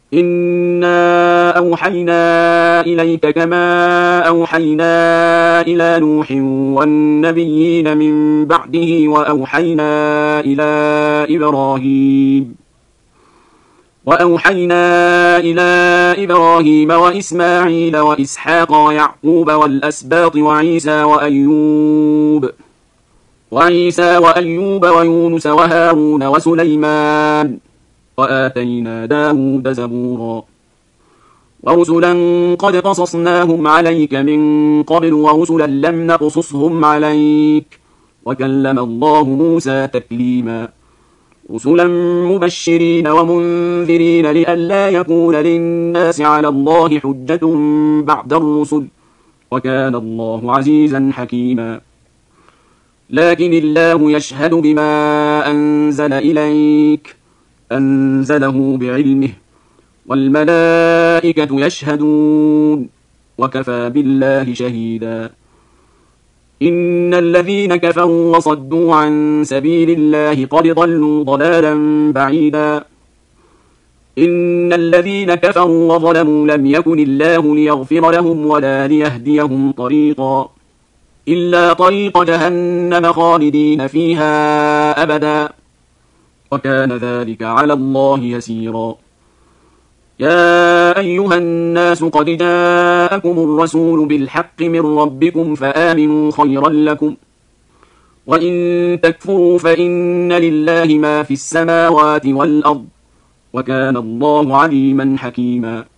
إنا أوحينا إليك كما أوحينا إلى نوح والنبيين من بعده وأوحينا إلى إبراهيم وإسماعيل وإسحاق ويعقوب والأسباط وعيسى وأيوب ويونس وهارون وسليمان وآتينا داود زبورا ورسلا قد قصصناهم عليك من قبل ورسلا لم نقصصهم عليك وكلم الله موسى تكليما رسلا مبشرين ومنذرين لئلا يكون للناس على الله حجة بعد الرسل وكان الله عزيزا حكيما لكن الله يشهد بما أنزل إليك أنزله بعلمه والملائكة يشهدون وكفى بالله شهيدا إن الذين كفروا وصدوا عن سبيل الله قد ضلوا ضلالا بعيدا إن الذين كفروا وظلموا لم يكن الله ليغفر لهم ولا ليهديهم طريقا إلا طريق جهنم خالدين فيها أبدا وكان ذلك على الله يسيرا يا أيها الناس قد جاءكم الرسول بالحق من ربكم فآمنوا خيرا لكم وإن تكفروا فإن لله ما في السماوات والأرض وكان الله عليما حكيما